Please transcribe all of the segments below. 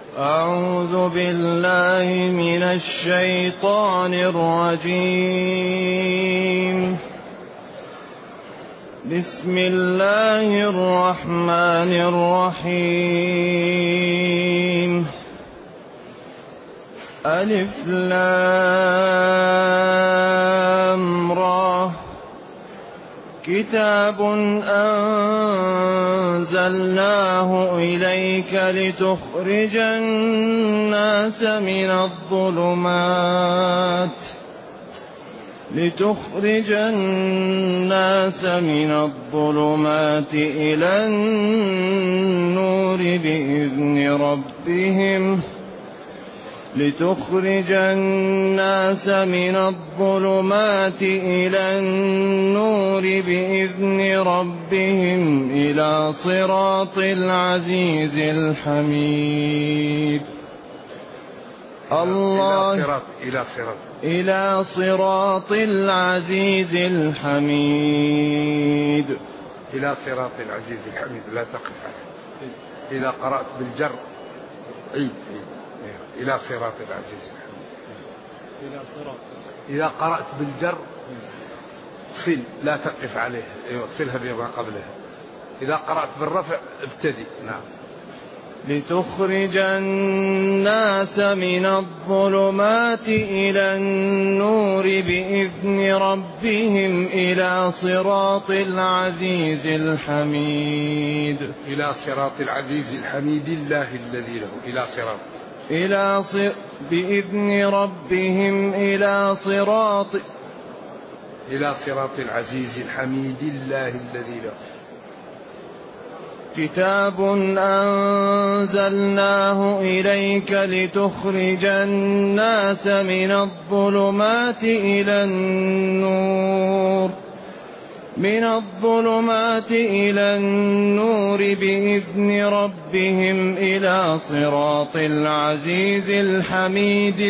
أعوذ بالله من الشيطان الرجيم. بسم الله الرحمن الرحيم. ألف لام را. كتاب أنزلناه إليك لتخرج الناس من الظلمات إلى النور بإذن ربهم إلى صراط العزيز الحميد. إلى صراط العزيز الحميد. إلى صراط العزيز الحميد لا تقف عليه. إذا قرأت بالجر إلى صراط العزيز الحميد. إذا قرأت بالجر صل لا تقف عليه، صلها بما قبلها. إذا قرأت بالرفع ابتدي. نعم. لتخرج الناس من الظلمات إلى النور بإذن ربهم إلى صراط العزيز الحميد. إلى صراط العزيز الحميد الله الذي له بإذن ربهم إلى صراط العزيز الحميد الله الذي له. كتاب أنزلناه إليك لتخرج الناس من الظلمات إلى النور بإذن ربهم إلى صراط العزيز الحميد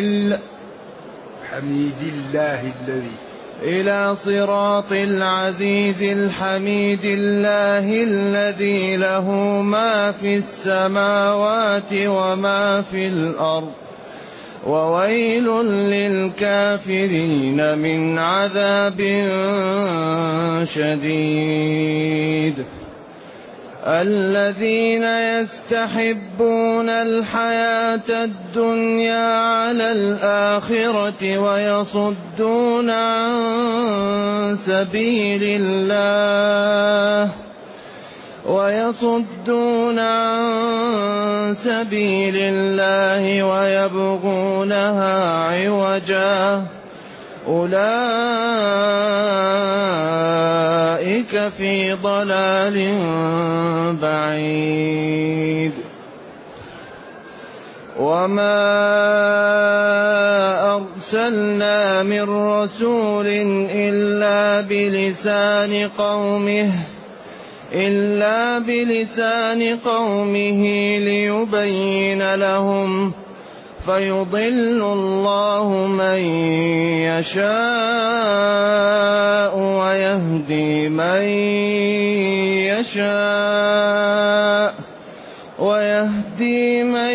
إلى صراط العزيز الحميد الله الذي له ما في السماوات وما في الأرض وويل للكافرين من عذاب شديد. الذين يستحبون الحياة الدنيا على الآخرة ويصدون عن سبيل الله ويبغونها عوجا أولئك في ضلال بعيد. وما أرسلنا من رسول إلا بلسان قومه ليبين لهم فيضل الله من يشاء ويهدي من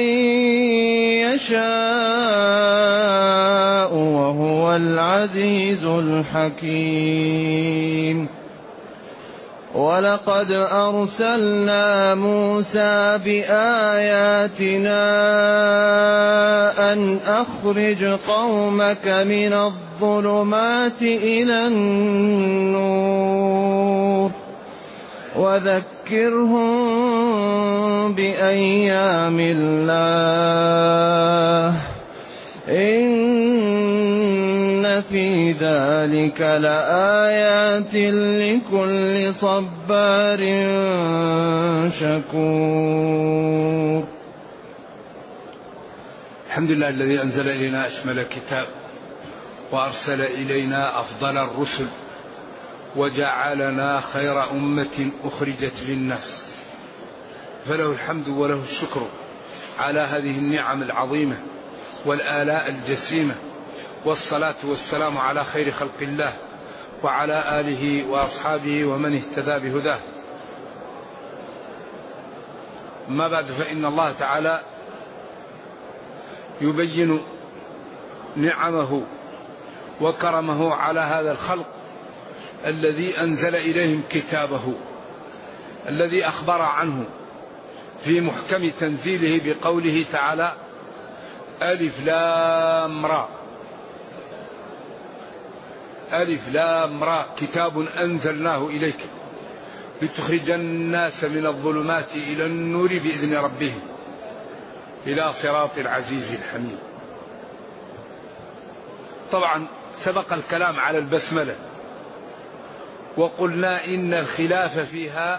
يشاء وهو العزيز الحكيم. ولقد أرسلنا موسى بآياتنا أن أخرج قومك من الظلمات إلى النور وذكرهم بأيام الله إن في ذلك لآيات لكل صبار شكور. الحمد لله الذي أنزل إلينا أشمل كتاب وأرسل إلينا أفضل الرسل وجعلنا خير أمة أخرجت للناس، فله الحمد وله الشكر على هذه النعم العظيمة والآلاء الجسيمة، والصلاة والسلام على خير خلق الله وعلى آله وأصحابه ومن اهتدى بهداه. ما بعد، فإن الله تعالى يبين نعمه وكرمه على هذا الخلق الذي أنزل إليهم كتابه، الذي أخبر عنه في محكم تنزيله بقوله تعالى: ألف لام را، ألف لام را كتاب أنزلناه إليك لتخرج الناس من الظلمات إلى النور بإذن ربهم إلى صراط العزيز الحميد. طبعا سبق الكلام على البسملة، وقلنا إن الخلاف فيها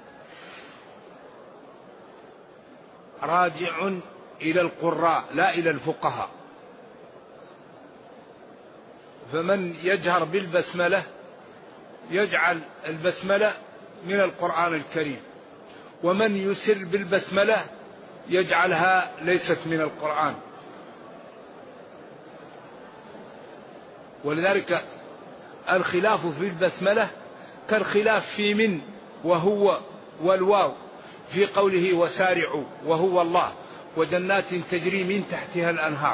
راجع إلى القراء لا إلى الفقهاء، فمن يجهر بالبسملة يجعل البسملة من القرآن الكريم، ومن يسر بالبسملة يجعلها ليست من القرآن. ولذلك الخلاف في البسملة كالخلاف في من وهو والواو في قوله وسارعوا وهو الله وجنات تجري من تحتها الأنهار،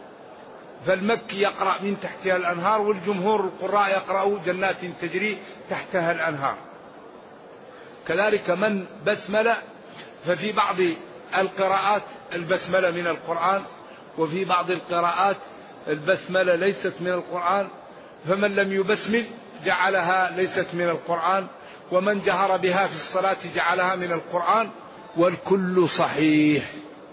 فالمكي يقرأ من تحتها الأنهار، والجمهور القراء يقرأوا جنات تجري تحتها الأنهار. كذلك من بسملة ففي بعض القراءات البسملة من القرآن، وفي بعض القراءات البسملة ليست من القرآن، فمن لم يبسمل جعلها ليست من القرآن، ومن جهر بها في الصلاة جعلها من القرآن، والكل صحيح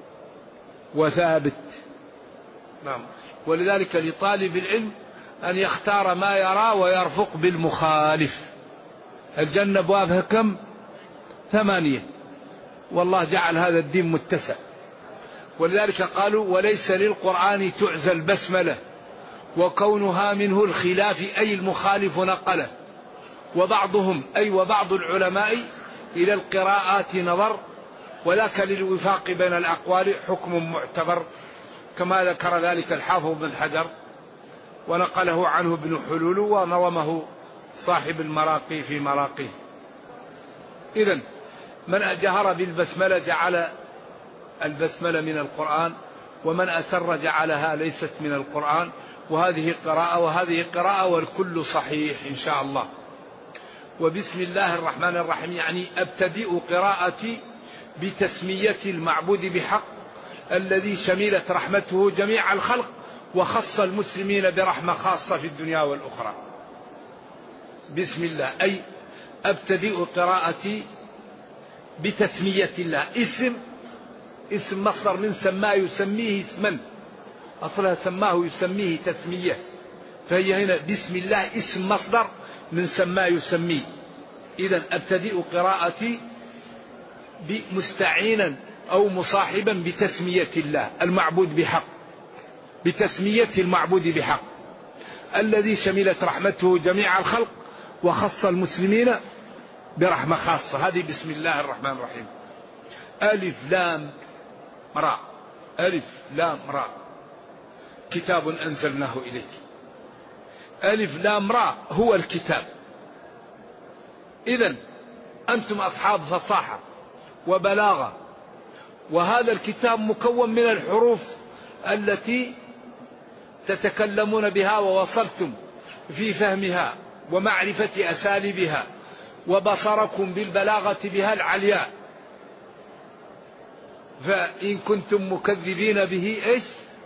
وثابت. نعم. ولذلك لطالب العلم أن يختار ما يرى ويرفق بالمخالف. الجنة أبوابها كم؟ 8، والله جعل هذا الدين متسع. ولذلك قالوا وليس للقرآن تعزى البسملة، وكونها منه الخلاف أي المخالف نقله، وبعضهم أي وبعض العلماء إلى القراءات نظر، وذاك للوفاق بين الأقوال حكم معتبر، كما ذكر ذلك الحافظ بن حجر ونقله عنه ابن حلول ونظمه صاحب المراقي في مراقيه. إذن من جهر بالبسملة جعل البسملة من القرآن، ومن أسر جعلها ليست من القرآن، وهذه قراءة وهذه قراءة، والكل صحيح إن شاء الله. وبسم الله الرحمن الرحيم يعني أبتدئ قراءتي بتسمية المعبود بحق الذي شملت رحمته جميع الخلق، وخص المسلمين برحمة خاصة في الدنيا والأخرى. بسم الله أي أبتدئ قراءتي بتسمية الله. اسم مصدر من سماه يسميه اسما، أصلها سماه يسميه تسمية، فهي هنا بسم الله اسم مصدر من سماه يسميه. إذن أبتدئ قراءتي مستعينا أو مصاحبا بتسمية الله المعبود بحق، بتسمية المعبود بحق الذي شملت رحمته جميع الخلق، وخص المسلمين برحمة خاصة. هذه بسم الله الرحمن الرحيم. ألف لام را، ألف لام را كتاب أنزلناه إليك. ألف لام را هو الكتاب. إذن أنتم أصحاب فصاحة وبلاغة، وهذا الكتاب مكون من الحروف التي تتكلمون بها ووصلتم في فهمها ومعرفة أساليبها، وبصركم بالبلاغة بها العلياء. فإن كنتم مكذبين به إيش؟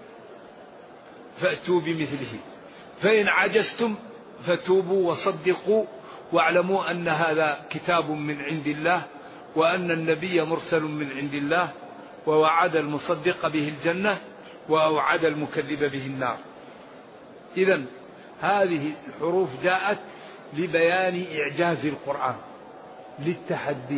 فأتوا بمثله، فإن عجزتم فتوبوا وصدقوا، واعلموا أن هذا كتاب من عند الله، وأن النبي مرسل من عند الله، ووعد المصدق به الجنة، وأوعد المكذب به النار. إذن هذه الحروف جاءت لبيان إعجاز القرآن، للتحدي.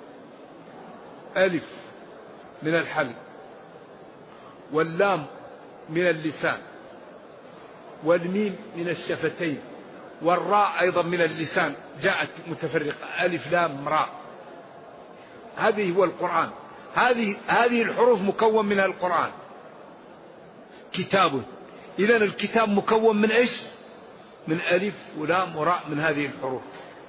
ألف من الحلق، واللام من اللسان، والميم من الشفتين، والراء أيضا من اللسان، جاءت متفرقة. ألف لام راء، هذه هو القرآن. هذه الحروف مكون منها القرآن كتاب. إذن الكتاب مكون من إيش؟ من ألف ولام وراء، من هذه الحروف.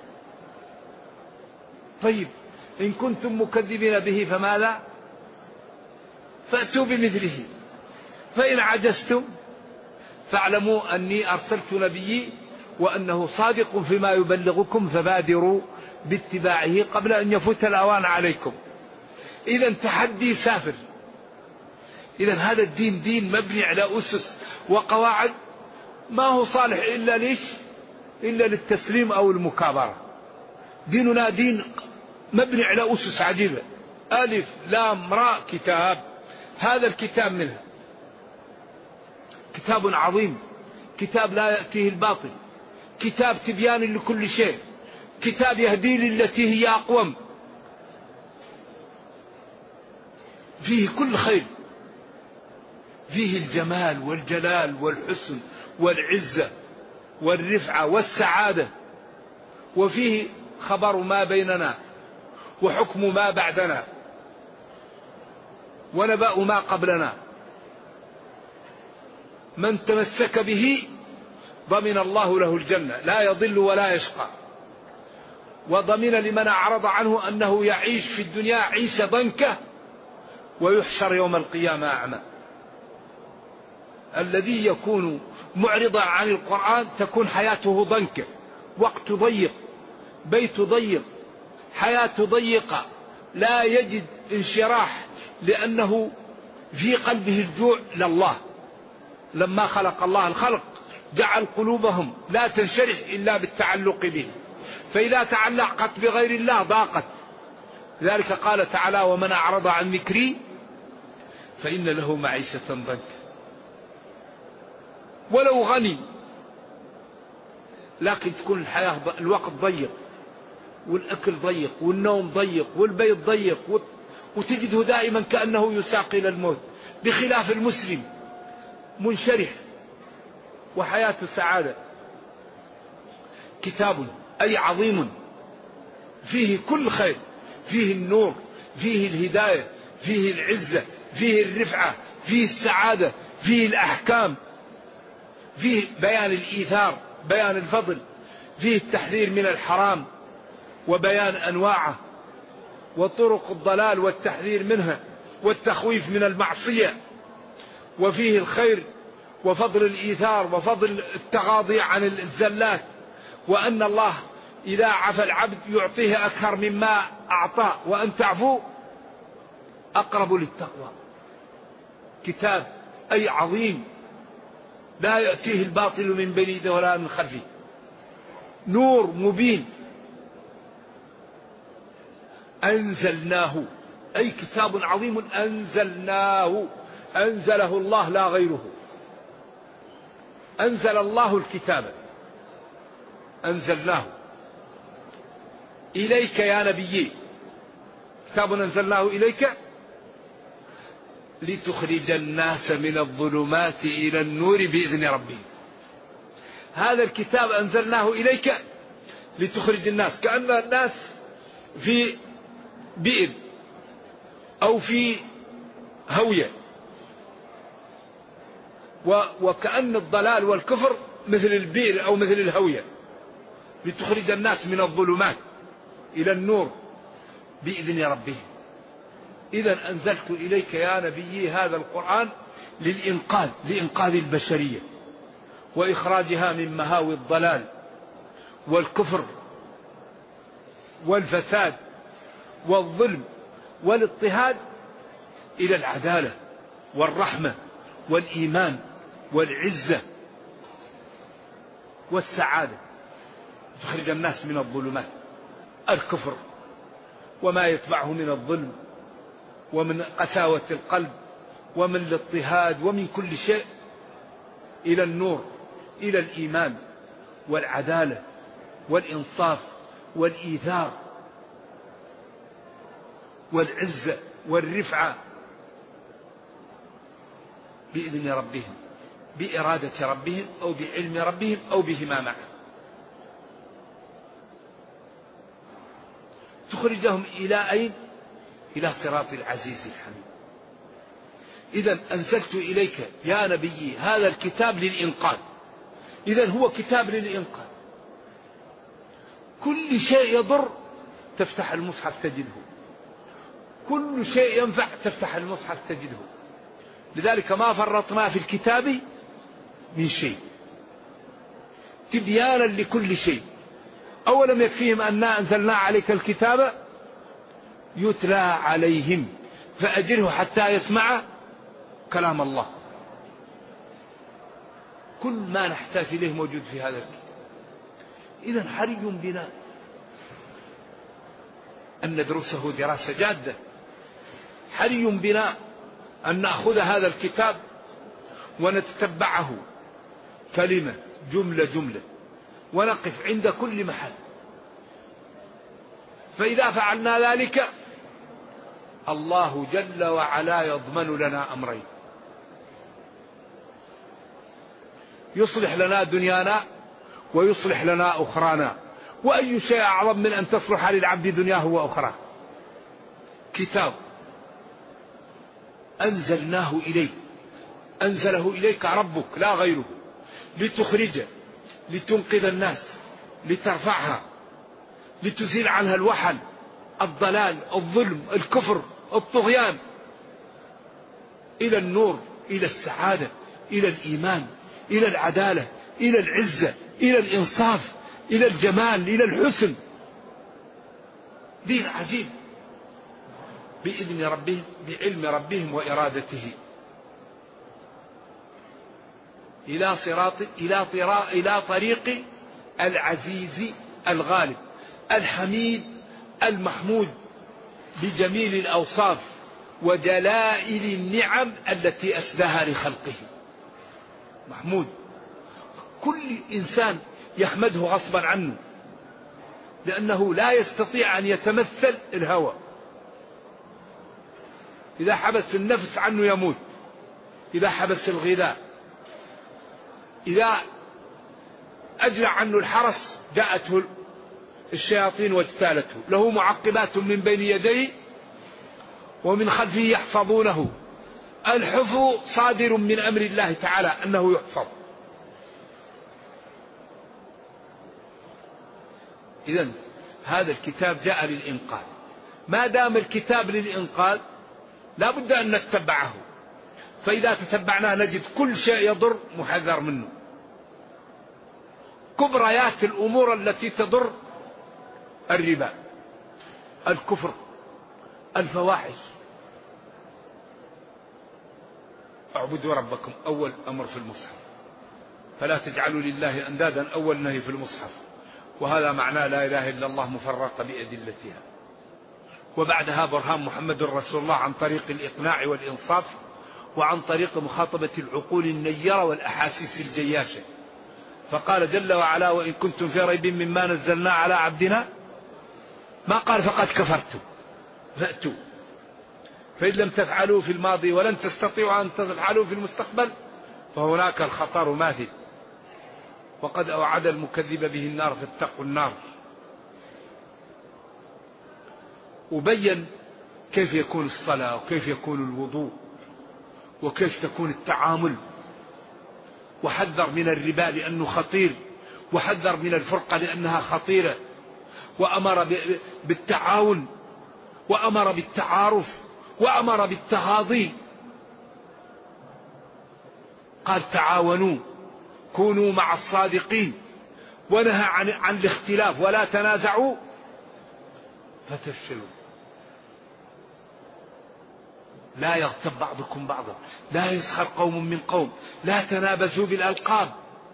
طيب إن كنتم مكذبين به فماذا؟ فأتوا بمثله. فإن عجزتم فاعلموا أني أرسلت نبيي وأنه صادق فيما يبلغكم فبادروا باتباعه قبل أن يفوت الأوان عليكم. إذا تحدي سافر. إذا هذا الدين دين مبني على أسس وقواعد، ما هو صالح إلا ليش؟ إلا للتسليم أو المكابرة. ديننا دين مبني على أسس عجيبة، ألف لام راء كتاب. هذا الكتاب منه كتاب عظيم، كتاب لا يأتيه الباطل، كتاب تبيان لكل شيء، كتاب يهدي للتي هي أقوم، فيه كل خير، فيه الجمال والجلال والحسن والعزة والرفعة والسعادة، وفيه خبر ما بيننا وحكم ما بعدنا ونبأ ما قبلنا. من تمسك به ضمن الله له الجنة لا يضل ولا يشقى، وضمن لمن أعرض عنه أنه يعيش في الدنيا عيشة ضنكة ويحشر يوم القيامة أعمى. الذي يكون معرضا عن القرآن تكون حياته ضنكة، وقت ضيق، بيت ضيق، حياة ضيقة، لا يجد انشراح لأنه في قلبه الجوع لله. لما خلق الله الخلق جعل قلوبهم لا تنشرح إلا بالتعلق به، فإذا تعلقت بغير الله ضاقت. لذلك قال تعالى: ومن أعرض عن ذكري فإن له معيشة ضنكا. ولو غني لكن تكون الحياة الوقت ضيق، والأكل ضيق، والنوم ضيق، والبيت ضيق، وتجده دائما كأنه يساق إلى الموت، بخلاف المسلم منشرح وحياة سعادة. كتاب أي عظيم فيه كل خير، فيه النور، فيه الهداية، فيه العزة، فيه الرفعة، فيه السعادة، فيه الأحكام، فيه بيان الإيثار، بيان الفضل، فيه التحذير من الحرام وبيان أنواعه وطرق الضلال والتحذير منها والتخويف من المعصية، وفيه الخير وفضل الإيثار وفضل التغاضي عن الزلات، وأن الله إذا عفى العبد يعطيه أكثر مما أعطاه، وأن تعفو أقرب للتقوى. كتاب أي عظيم لا يأتيه الباطل من بين يديه ولا من خلفه، نور مبين. أنزلناه أي كتاب عظيم أنزلناه، أنزله الله لا غيره. أنزل الله الكتاب، أنزلناه إليك يا نبي، كتاب أنزلناه إليك لتخرج الناس من الظلمات إلى النور بإذن ربهم. هذا الكتاب أنزلناه إليك لتخرج الناس، كأن الناس في بئر أو في هوية، وكأن الضلال والكفر مثل البئر أو مثل الهوية، لتخرج الناس من الظلمات إلى النور بإذن ربهم. إذا أنزلت إليك يا نبي هذا القرآن للإنقاذ، لإنقاذ البشرية وإخراجها من مهاوي الضلال والكفر والفساد والظلم والاضطهاد إلى العدالة والرحمة والإيمان والعزة والسعادة. تخرج الناس من الظلمات، الكفر وما يتبعه من الظلم ومن قساوة القلب ومن الاضطهاد ومن كل شيء، إلى النور، إلى الإيمان والعدالة والإنصاف والإيثار والعزة والرفعة بإذن ربهم، بإرادة ربهم أو بعلم ربهم أو بهما معا. تخرجهم إلى أين؟ إلى صراط العزيز الحميد. إذن أنزلت إليك يا نبي هذا الكتاب للإنقاذ. إذن هو كتاب للإنقاذ. كل شيء يضر تفتح المصحف تجده، كل شيء ينفع تفتح المصحف تجده. لذلك ما فرطنا في الكتاب من شيء، تبيانا لكل شيء. أولم يكفيهم أننا أنزلنا عليك الكتاب يتلى عليهم فأجره حتى يسمع كلام الله. كل ما نحتاج إليه موجود في هذا الكتاب. إذن حري بنا أن ندرسه دراسة جادة، حري بنا أن نأخذ هذا الكتاب ونتتبعه كلمة جملة جملة، ونقف عند كل محل. فإذا فعلنا ذلك الله جل وعلا يضمن لنا أمرين: يصلح لنا دنيانا ويصلح لنا أخرانا. وأي شيء أعظم من أن تصلح للعبد دنياه وأخراه؟ كتاب أنزلناه إليك، أنزله إليك ربك لا غيره، لتخرج، لتنقذ الناس، لترفعها، لتزيل عنها الوحل، الضلال، الظلم، الكفر، الطغيان، إلى النور، إلى السعادة، إلى الإيمان، إلى العدالة، إلى العزة، إلى الإنصاف، إلى الجمال، إلى الحسن. دين عجيب بإذن ربهم، بعلم ربهم وإرادته، إلى طريق العزيز الغالب الحميد المحمود بجميل الأوصاف وجلائل النعم التي أسداها لخلقه. محمود، كل إنسان يحمده غصبا عنه، لأنه لا يستطيع أن يتمثل الهوى. إذا حبس النفس عنه يموت، إذا حبس الغذاء، إذا أجلع عنه الحرس جاءته الشياطين واجتالته. له معقبات من بين يديه ومن خلفه يحفظونه. الحفظ صادر من أمر الله تعالى أنه يحفظ. إذن هذا الكتاب جاء للإنقاذ. ما دام الكتاب للإنقاذ لا بد أن نتبعه، فإذا تتبعناه نجد كل شيء يضر محذر منه. كبريات الأمور التي تضر: الربا، الكفر، الفواحش. اعبدوا ربكم أول أمر في المصحف، فلا تجعلوا لله أندادا أول نهي في المصحف، وهذا معناه لا إله إلا الله مفرقة بأدلتها. وبعدها برهان محمد رسول الله عن طريق الإقناع والإنصاف، وعن طريق مخاطبة العقول النيرة والأحاسيس الجياشة. فقال جل وعلا: وإن كنتم في ريب مما نزلنا على عبدنا، ما قال فقد كفرتم، فأتوا. فإن لم تفعلوا في الماضي ولن تستطيعوا أن تفعلوا في المستقبل فهناك الخطر ماثل، وقد أوعد المكذب به النار فاتقوا النار. وبين كيف يكون الصلاة، وكيف يكون الوضوء، وكيف تكون التعامل، وحذر من الربا لأنه خطير، وحذر من الفرقة لأنها خطيرة، وأمر بالتعاون، وأمر بالتعارف، وأمر بالتغاضي. قال: تعاونوا، كونوا مع الصادقين، ونهى عن الاختلاف، ولا تنازعوا فتفشلوا. لا يغتب بعضكم بعضا، لا يسخر قوم من قوم، لا تنابزوا بالألقاب.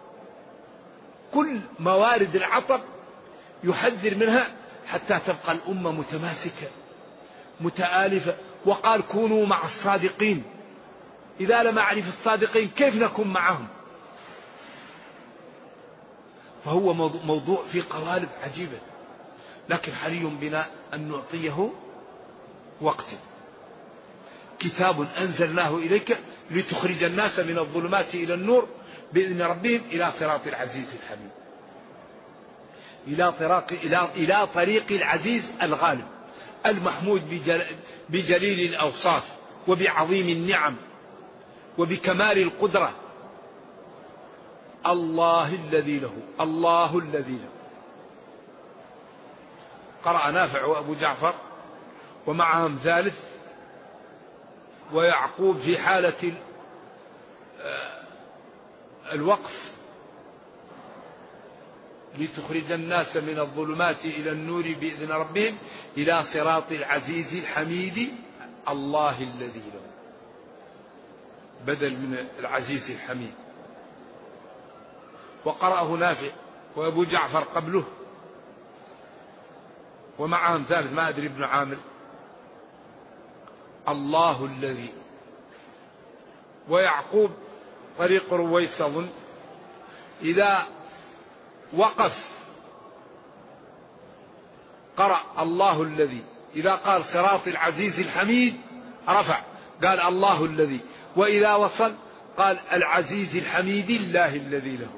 كل موارد العطب يحذر منها حتى تبقى الأمة متماسكة متآلفة. وقال: كونوا مع الصادقين. إذا لم أعرف الصادقين كيف نكون معهم؟ فهو موضوع في قوالب عجيبة، لكن حري بنا أن نعطيه وقتا. كتاب أنزلناه إليك لتخرج الناس من الظلمات إلى النور بإذن ربهم إلى صراط العزيز الحميد، إلى طريق العزيز الغالب المحمود بجليل الأوصاف وبعظيم النعم وبكمال القدرة. الله الذي له. قرأ نافع وأبو جعفر ومعهم ثالث ويعقوب في حالة الوقف لتخرج الناس من الظلمات إلى النور بإذن ربهم إلى صراط العزيز الحميد الله الذي له، بدل من العزيز الحميد. وقرأه نافع وأبو جعفر قبله ومعهم ثالث ما أدري ابن عامر، الله الذي. ويعقوب طريق رويس أظن إذا وقف قرأ الله الذي، إذا قال صراط العزيز الحميد رفع قال الله الذي، وإذا وصل قال العزيز الحميد الله الذي له.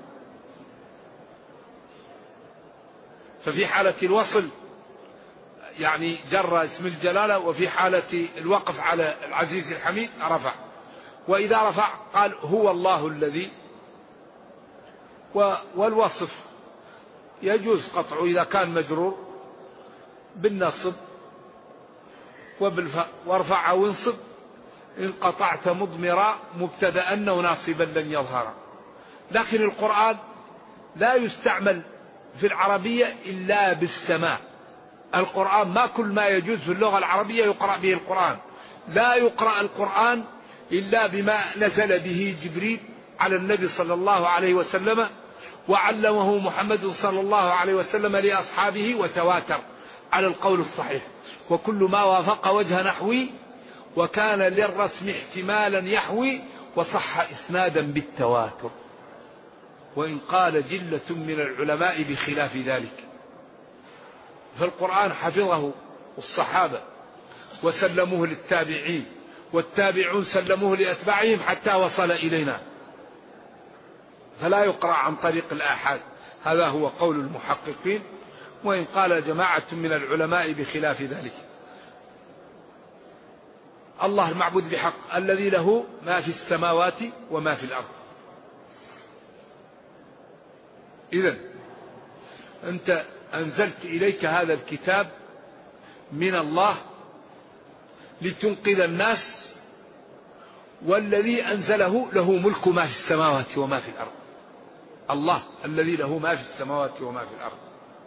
ففي حالة الوصل يعني جر اسم الجلالة، وفي حالة الوقف على العزيز الحميد رفع. وإذا رفع قال هو الله الذي. والوصف يجوز قطعه إذا كان مجرور بالنصب وبالفاء، وارفع وانصب إن قطعت مضمرا مبتدأ وناصبا لن يظهر. لكن القرآن لا يستعمل في العربية إلا بالسماع. القرآن ما كل ما يجوز في اللغة العربية يقرأ به القرآن، لا يقرأ القرآن إلا بما نزل به جبريل على النبي صلى الله عليه وسلم وعلمه محمد صلى الله عليه وسلم لأصحابه وتواتر على القول الصحيح. وكل ما وافق وجه نحوي وكان للرسم احتمالا يحوي وصح إسنادا بالتواتر، وإن قال جلة من العلماء بخلاف ذلك. فالقرآن حفظه الصحابة وسلموه للتابعين، والتابعون سلموه لأتباعهم حتى وصل إلينا، فلا يقرأ عن طريق الآحاد. هذا هو قول المحققين، وإن قال جماعة من العلماء بخلاف ذلك. الله المعبود بحق الذي له ما في السماوات وما في الأرض. إذن أنت أنزلت إليك هذا الكتاب من الله لتنقذ الناس، والذي أنزله له ملك ما في السماوات وما في الأرض. الله الذي له ما في السماوات وما في الأرض.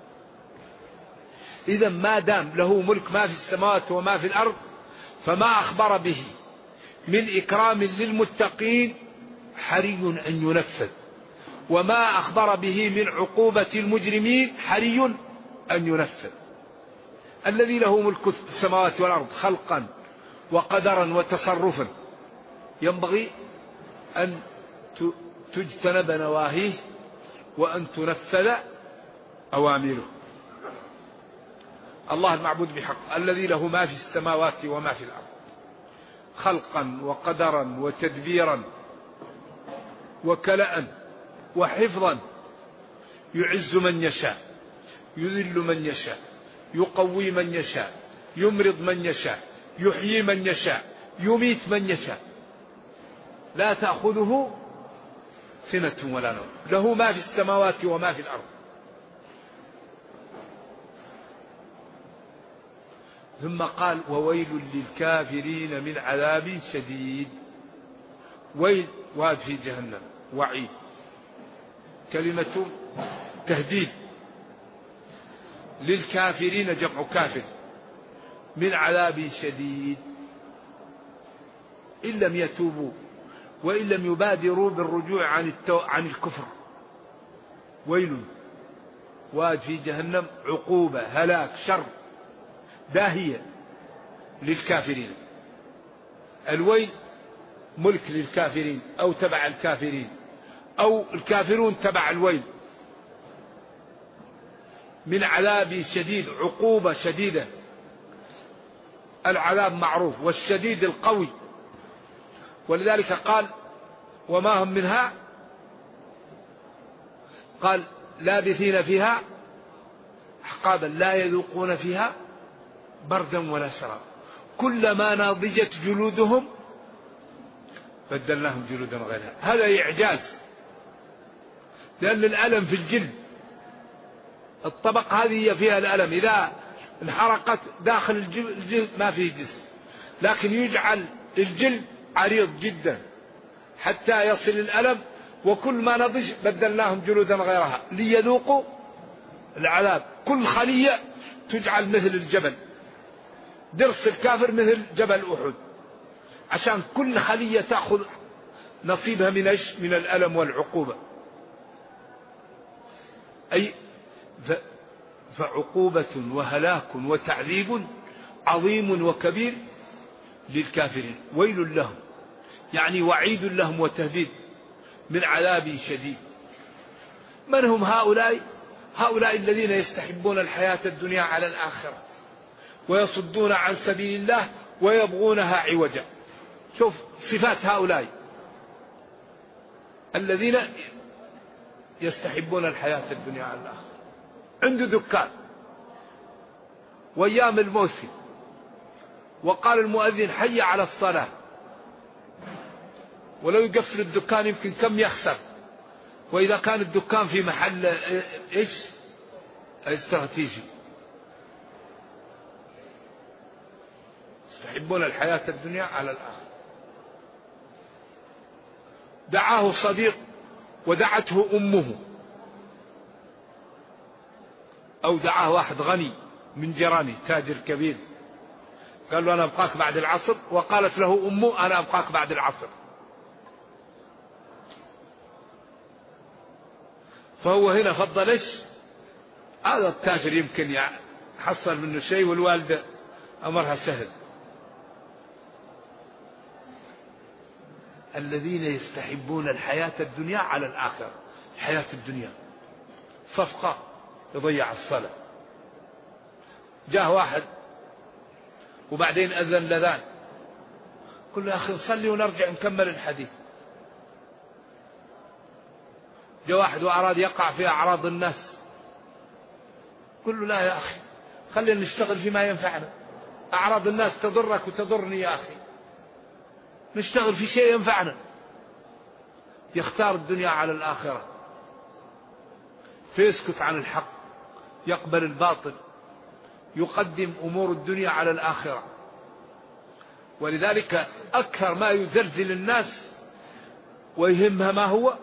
إذا ما دام له ملك ما في السماوات وما في الأرض، فما أخبر به من إكرام للمتقين حري أن ينفذ، وما أخبر به من عقوبة المجرمين حري أن ينفذ. الذي له ملك السماوات والأرض خلقا وقدرا وتصرفا ينبغي أن تجتنب نواهيه وأن تنفذ أوامره. الله المعبود بحق الذي له ما في السماوات وما في الأرض خلقا وقدرا وتدبيرا وكلاء وحفظا، يعز من يشاء، يذل من يشاء، يقوي من يشاء، يمرض من يشاء، يحيي من يشاء، يميت من يشاء، لا تأخذه سنة ولا نوم، له ما في السماوات وما في الأرض. ثم قال وويل للكافرين من عذاب شديد. ويل واد في جهنم، وعيد كلمة تهديد. للكافرين جمع كافر، من عذاب شديد إن لم يتوبوا وإن لم يبادروا بالرجوع عن الكفر. ويل واد في جهنم، عقوبة، هلاك، شر، داهية للكافرين. الويل ملك للكافرين أو تبع الكافرين، أو الكافرون تبع الويل. من عذاب شديد، عقوبة شديدة. العذاب معروف، والشديد القوي، ولذلك قال وما هم منها، قال لابثين فيها أحقابا لا يذوقون فيها بردا ولا شراب كلما نضجت جلودهم بدلناهم جلودا غيرها. هذا إعجاز، لأن الألم في الجلد، الطبقة هذه فيها الألم، إذا انحرقت داخل الجلد ما فيه جسم، لكن يجعل الجلد عريض جدا حتى يصل الألم وكل ما نضج بدلناهم جلودا غيرها ليذوقوا العذاب. كل خلية تجعل مثل الجبل، درس الكافر مثل جبل أحد، عشان كل خلية تأخذ نصيبها من الألم والعقوبة. أي فعقوبة وهلاك وتعذيب عظيم وكبير للكافرين، ويل لهم، يعني وعيد لهم وتهديد من عذاب شديد. من هم هؤلاء؟ هؤلاء الذين يستحبون الحياة الدنيا على الآخرة ويصدون عن سبيل الله ويبغونها عوجا. شوف صفات هؤلاء الذين يستحبون الحياة الدنيا على الآخرة. عنده دكان وأيام الموسم وقال المؤذن حي على الصلاة، ولو يقفل الدكان يمكن كم يخسر، وإذا كان الدكان في محل إيش استراتيجي. يستحبون الحياة الدنيا على الآخرة. دعاه صديق ودعته أمه، أو دعاه واحد غني من جيرانه تاجر كبير، قال له أنا أبقاك بعد العصر، وقالت له أمه أنا أبقاك بعد العصر. فهو هنا فضل إيش؟ هذا التاجر يمكن يحصل منه شيء، والوالدة أمرها سهل. الذين يستحبون الحياة الدنيا على الآخرة. الحياة الدنيا صفقة يضيع الصلاة. جاء واحد وبعدين أذن لذان، قل له يا أخي نصلي ونرجع نكمل الحديث. جاء واحد وأراد يقع في أعراض الناس، قل له لا يا أخي خلينا نشتغل فيما ينفعنا، أعراض الناس تضرك وتضرني يا أخي، نشتغل في شيء ينفعنا. يختار الدنيا على الآخرة، فيسكت عن الحق، يقبل الباطل، يقدم أمور الدنيا على الآخرة. ولذلك أكثر ما يزلزل الناس ويهمها ما هو؟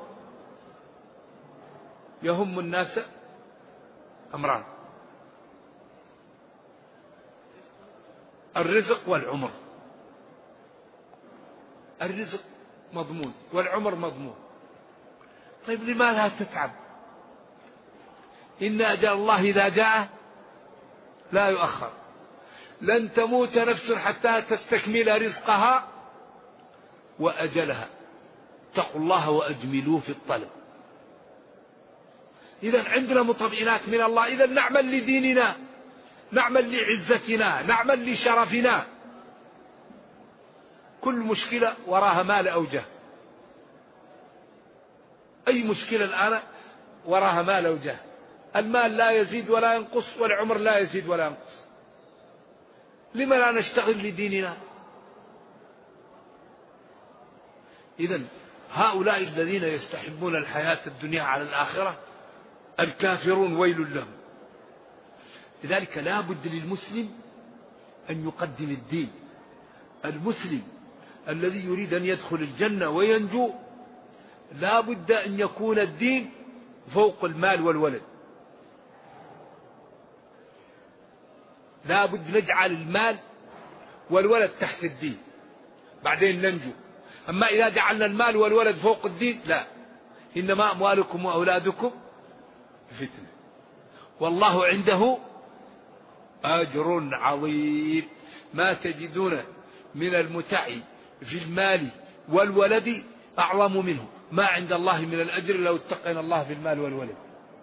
يهم الناس أمران: الرزق والعمر. الرزق مضمون والعمر مضمون. طيب لماذا تتعب؟ إن أجل الله إذا جاء لا يؤخر، لن تموت نفس حتى تستكمل رزقها وأجلها، اتقوا الله وأجملوا في الطلب. إذا عندنا مطمئنات من الله، إذا نعمل لديننا، نعمل لعزتنا، نعمل لشرفنا. كل مشكلة وراها مال أو جاه، أي مشكلة الآن وراها مال أو جاه. المال لا يزيد ولا ينقص، والعمر لا يزيد ولا ينقص. لما لا نشتغل لديننا؟ إذن هؤلاء الذين يستحبون الحياة الدنيا على الآخرة الكافرون ويل لهم. لذلك لا بد للمسلم أن يقدم الدين. المسلم الذي يريد أن يدخل الجنة وينجو لا بد أن يكون الدين فوق المال والولد. لا بد نجعل المال والولد تحت الدين، بعدين ننجو. أما إذا جعلنا المال والولد فوق الدين لا، إنما أموالكم وأولادكم فتنة والله عنده أجر عظيم. ما تجدون من المتع في المال والولد أعظم منه ما عند الله من الأجر لو اتقينا الله في المال والولد.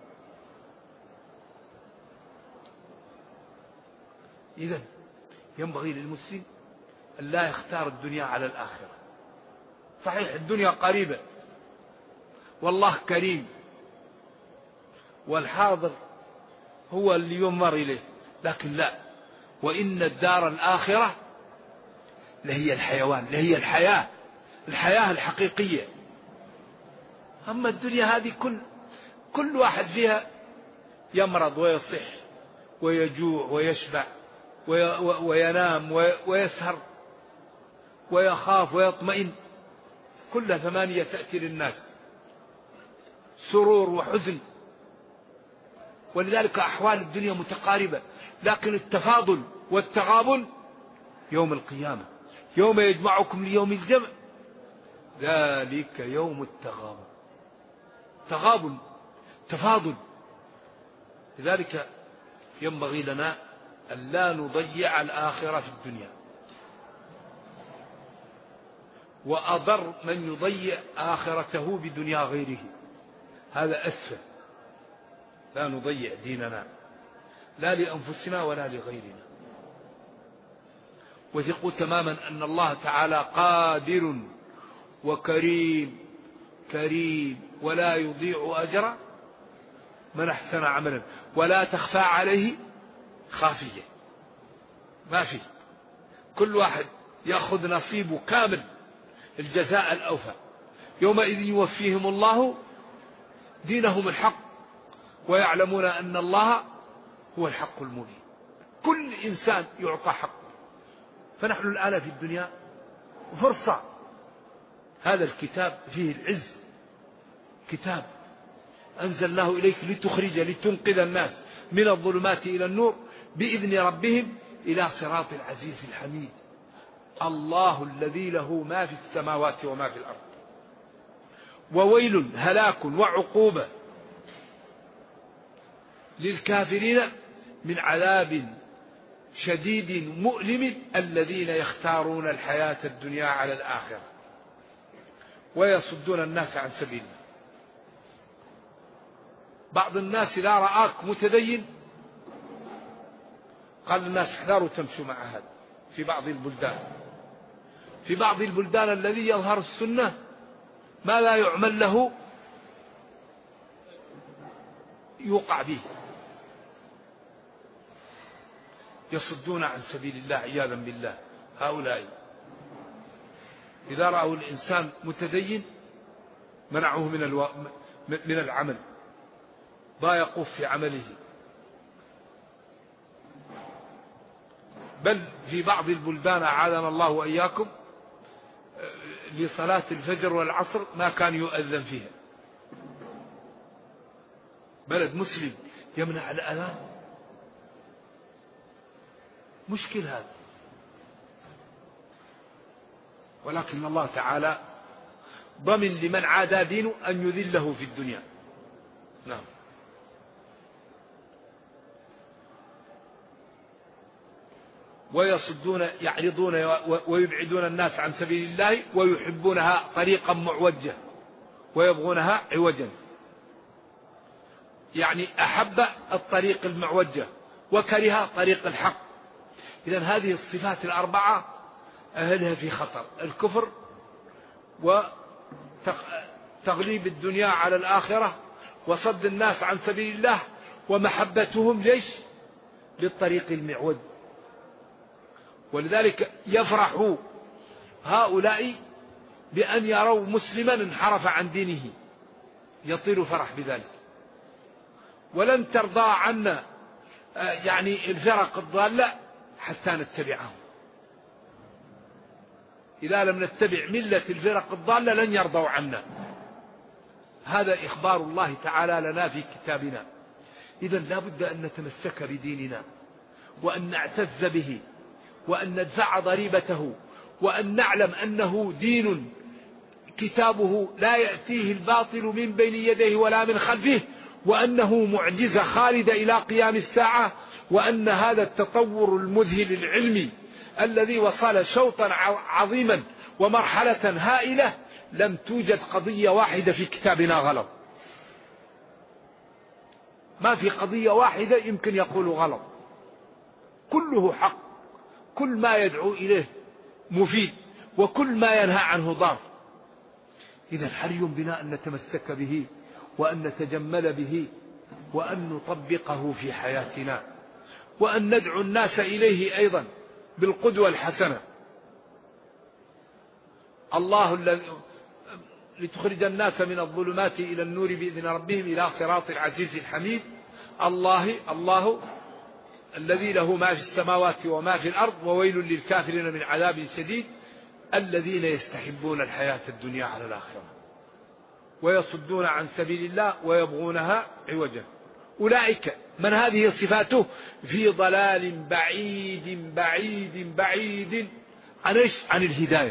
إذن ينبغي للمسلم أن لا يختار الدنيا على الآخرة. صحيح الدنيا قريبة والله كريم، والحاضر هو اللي ينظر إليه، لكن لا، وإن الدار الآخرة لهي الحيوان، لهي الحياة الحقيقية. أما الدنيا هذه كل واحد فيها يمرض ويصح ويجوع ويشبع وينام ويسهر ويخاف ويطمئن، كلها ثمانية تأتي للناس. سرور وحزن. ولذلك أحوال الدنيا متقاربة، لكن التفاضل والتغابن يوم القيامة، يوم يجمعكم ليوم الجمع، ذلك يوم التغابن. تغابن، تفاضل. لذلك ينبغي لنا أن لا نضيع الآخرة في الدنيا، وأضر من يضيع آخرته بدنيا غيره، هذا أسفل. لا نضيع ديننا لا لأنفسنا ولا لغيرنا. وثقوا تماما أن الله تعالى قادر وكريم، كريم ولا يضيع أجر من أحسن عملا، ولا تخفى عليه خافية. ما في، كل واحد يأخذ نصيبه كامل، الجزاء الأوفى. يومئذ يوفيهم الله دينهم الحق ويعلمون أن الله هو الحق المبين. كل إنسان يعطى حق. فنحن الآن في الدنيا فرصة. هذا الكتاب فيه العز، كتاب أنزلناه إليك لتنقذ الناس من الظلمات إلى النور بإذن ربهم إلى صراط العزيز الحميد. الله الذي له ما في السماوات وما في الأرض. وويل، هلاك وعقوبة للكافرين من عذاب شديد مؤلم الذين يختارون الحياة الدنيا على الآخرة ويصدون الناس عن سبيل الله. بعض الناس إذا رآك متدين قال الناس احذروا تمشوا مع هذا. في بعض البلدان، في بعض البلدان الذي يظهر السنة ما لا يعمل له يوقع به، يصدون عن سبيل الله عياذا بالله. هؤلاء إذا رأوا الإنسان متدين منعوه من العمل، ضايقوه في عمله. بل في بعض البلدان أعاذنا الله وإياكم لصلاة الفجر والعصر ما كان يؤذن فيها. بلد مسلم يمنع الأذان، مشكل هذا. ولكن الله تعالى ضمن لمن عادى دينه أن يذله في الدنيا. نعم. ويصدون، يعرضون ويبعدون الناس عن سبيل الله ويحبونها طريقا معوجة ويبغونها عوجا. يعني أحب الطريق المعوجة وكره طريق الحق. إذن هذه الصفات الأربعة أهلها في خطر: الكفر وتغليب الدنيا على الآخرة وصد الناس عن سبيل الله ومحبتهم ليش؟ للطريق المعوج. ولذلك يفرح هؤلاء بأن يروا مسلما انحرف عن دينه، يطير فرح بذلك. ولن ترضى عنا يعني الفرق الضالة حتى نتبعهم. إذا لم نتبع ملة الفرق الضالة لن يرضوا عنا. هذا إخبار الله تعالى لنا في كتابنا. إذن لا بد أن نتمسك بديننا وأن نعتز به وأن ندفع ضريبته وأن نعلم أنه دين كتابه لا يأتيه الباطل من بين يديه ولا من خلفه، وأنه معجزة خالدة إلى قيام الساعة، وأن هذا التطور المذهل العلمي الذي وصل شوطا عظيما ومرحلة هائلة لم توجد قضية واحدة في كتابنا غلط. ما في قضية واحدة يمكن يقول غلط، كله حق. كل ما يدعو إليه مفيد وكل ما ينهى عنه ضار. إذن حري بنا أن نتمسك به وأن نتجمل به وأن نطبقه في حياتنا وأن ندعو الناس إليه أيضا بالقدوة الحسنة. الله الذي لتخرج الناس من الظلمات إلى النور بإذن ربهم إلى صراط العزيز الحميد. الله الذي له ما في السماوات وما في الأرض وويل للكافرين من عذاب شديد الذين يستحبون الحياة الدنيا على الآخرة. ويصدون عن سبيل الله ويبغونها عوجا. أولئك من هذه صفاته في ضلال بعيد بعيد بعيد عن إيش؟ عن الهداية.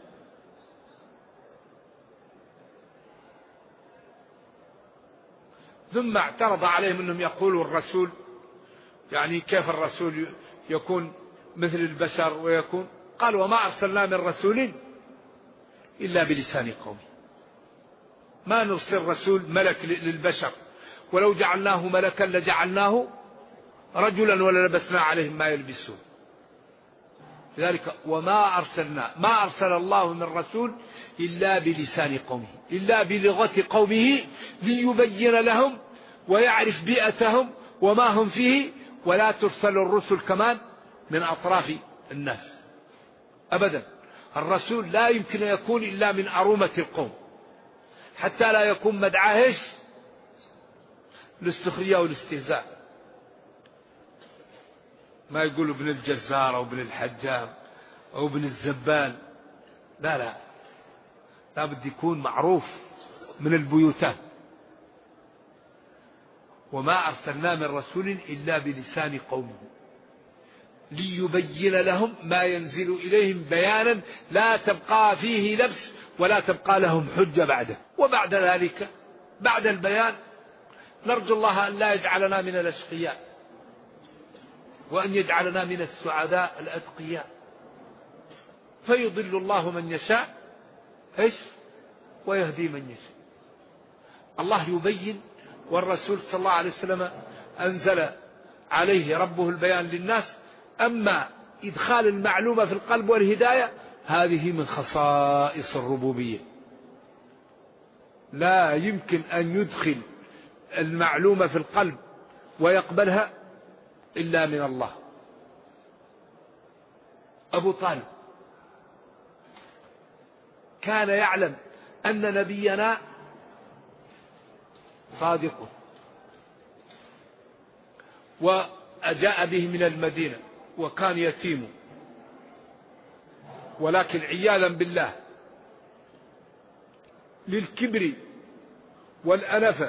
ثم اعترض عليهم أنهم يقولوا الرسول، يعني كيف الرسول يكون مثل البشر ويكون، قال وما أرسلنا من رسول إلا بلسان قومه. ما نرسل رسول ملك للبشر، ولو جعلناه ملكا لجعلناه رجلا وللبسنا عليهم ما يلبسون. لذلك وما أرسلنا، ما أرسل الله من رسول إلا بلسان قومه، إلا بلغة قومه ليبين لهم ويعرف بيئتهم وما هم فيه. ولا ترسل الرسل كمان من أطراف الناس أبدا. الرسول لا يمكن أن يكون إلا من أرومة القوم، حتى لا يكون مدعاه للسخرية والاستهزاء. ما يقول ابن الجزار أو ابن الحجام أو ابن الزبال، لا لا، لا بد يكون معروف من البيوتات. وما أرسلنا من رسول إلا بلسان قومه ليبين لهم ما ينزل إليهم بيانا لا تبقى فيه لبس ولا تبقى لهم حجة بعده. وبعد ذلك بعد البيان نرجو الله أن لا يجعلنا من الأشقياء، وأن يجعلنا من السعداء الأتقياء. فيضل الله من يشاء ويهدي من يشاء. الله يبين، والرسول صلى الله عليه وسلم أنزل عليه ربه البيان للناس. أما إدخال المعلومة في القلب والهداية هذه من خصائص الربوبية، لا يمكن أن يدخل المعلومة في القلب ويقبلها إلا من الله. أبو طالب كان يعلم أن نبينا صادق، وجاء به من المدينة وكان يتيم، ولكن عياذا بالله للكبر والأنفة